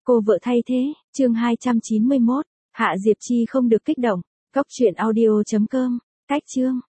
Cô vợ thay thế, chương 291. Hạ Diệp Chi không được kích động. Cóc truyện audio.com. Cách chương.